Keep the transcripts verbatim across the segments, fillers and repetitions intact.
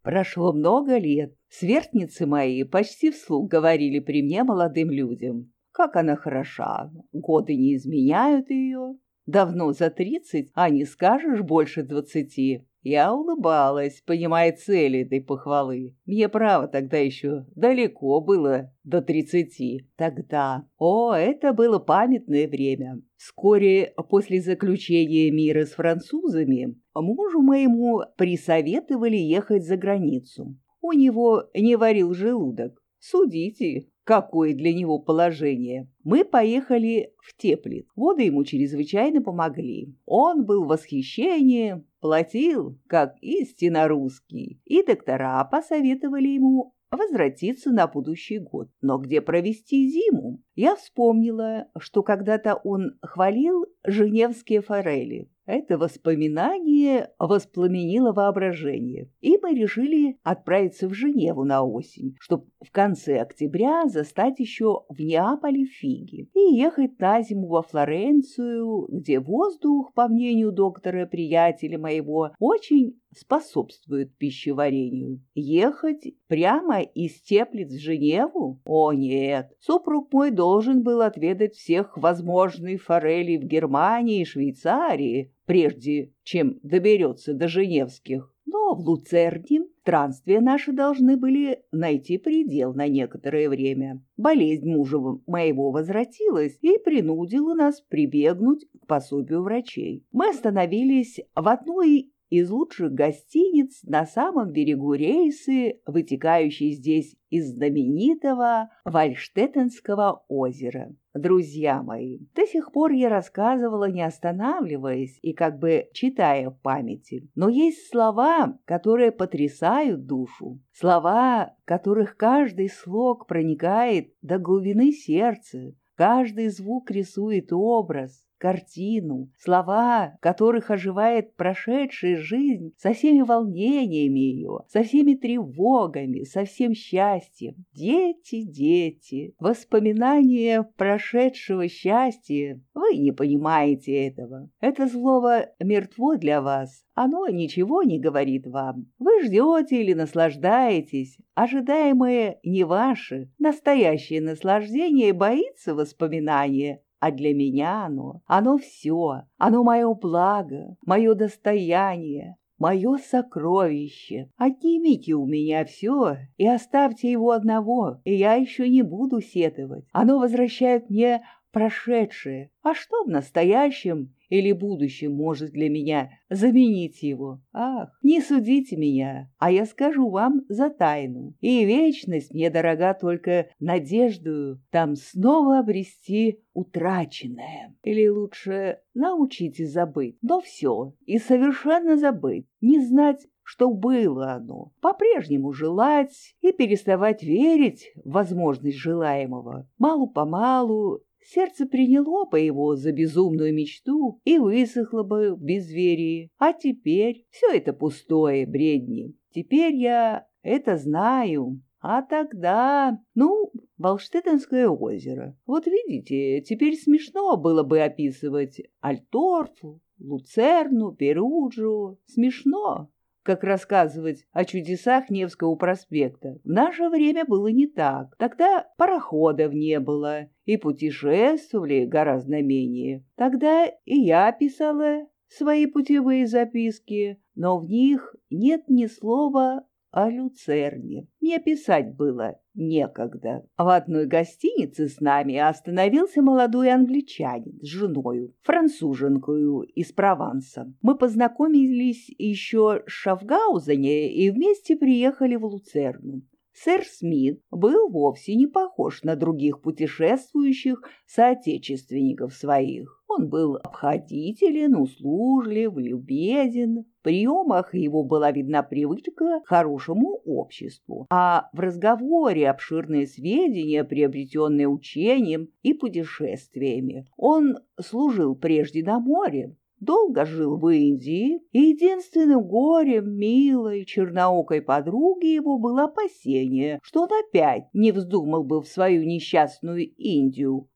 Прошло много лет. Сверстницы мои почти вслух говорили при мне молодым людям. Как она хороша, годы не изменяют ее. Давно за тридцать, а не скажешь больше двадцати. Я улыбалась, понимая цель этой похвалы. Мне, право, тогда еще далеко было до тридцати. Тогда, о, это было памятное время. Вскоре после заключения мира с французами мужу моему присоветовали ехать за границу. У него не варил желудок. Судите, какое для него положение. Мы поехали в Теплиц. Воды ему чрезвычайно помогли. Он был в восхищении, платил, как истинно русский. И доктора посоветовали ему возвратиться на будущий год. Но где провести зиму? Я вспомнила, что когда-то он хвалил женевские форели. Это воспоминание воспламенило воображение, и мы решили отправиться в Женеву на осень, чтобы в конце октября застать еще в Неаполе фиги, и ехать на зиму во Флоренцию, где воздух, по мнению доктора-приятеля моего, очень способствует пищеварению. Ехать прямо из Теплиц в Женеву? О нет, супруг мой должен был отведать всех возможных форелей в Германии и Швейцарии, прежде чем доберется до женевских. Но в Луцерне странствия наши должны были найти предел на некоторое время. Болезнь мужа моего возвратилась и принудила нас прибегнуть к пособию врачей. Мы остановились в одной из лучших гостиниц на самом берегу Рейсы, вытекающей здесь из знаменитого Вальштеттенского озера. Друзья мои, до сих пор я рассказывала, не останавливаясь и как бы читая в памяти. Но есть слова, которые потрясают душу, слова, которых каждый слог проникает до глубины сердца, каждый звук рисует образ, картину, слова, в которых оживает прошедшая жизнь со всеми волнениями ее, со всеми тревогами, со всем счастьем. Дети, дети, воспоминания прошедшего счастья, вы не понимаете этого. Это слово мертво для вас, оно ничего не говорит вам. Вы ждете или наслаждаетесь, ожидаемое не ваше, настоящее наслаждение боится воспоминания. А для меня оно, оно все, оно мое благо, мое достояние, мое сокровище. Отнимите у меня все и оставьте его одного, и я еще не буду сетовать. Оно возвращает мне прошедшее. А что в настоящем или будущем может для меня заменить его? Ах, не судите меня, а я скажу вам за тайну. И вечность мне дорога только надеждою там снова обрести утраченное. Или лучше научитесь забыть, но все, и совершенно забыть, не знать, что было оно, по-прежнему желать и переставать верить в возможность желаемого. Мало-помалу сердце приняло бы его за безумную мечту и высохло бы в безверии. А теперь все это пустое, бредни. Теперь я это знаю. А тогда, ну, Вальштеттенское озеро. Вот видите, теперь смешно было бы описывать Альторфу, Луцерну, Перуджу. Смешно, как рассказывать о чудесах Невского проспекта. В наше время было не так. Тогда пароходов не было, и путешествовали гораздо менее. Тогда и я писала свои путевые записки, но в них нет ни слова о Люцерне. Мне писать было некогда. В одной гостинице с нами остановился молодой англичанин с женою, француженкою из Прованса. Мы познакомились еще в Шафгаузене и вместе приехали в Луцерну. Сэр Смит был вовсе не похож на других путешествующих соотечественников своих. Он был обходителен, услужлив, любезен. В приемах его была видна привычка к хорошему обществу, а в разговоре обширные сведения, приобретенные учением и путешествиями. Он служил прежде на море, долго жил в Индии, и единственным горем милой черноокой подруги его было опасение, что он опять не вздумал бы в свою несчастную Индию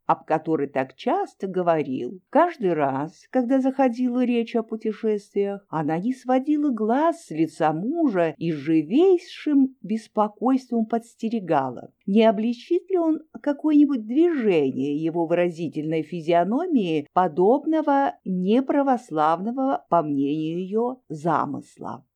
об которой так часто говорил. Каждый раз, когда заходила речь о путешествиях, она не сводила глаз с лица мужа и с живейшим беспокойством подстерегала, не обличит ли он какое-нибудь движение его выразительной физиономии, подобного неправославного, по мнению ее, замысла.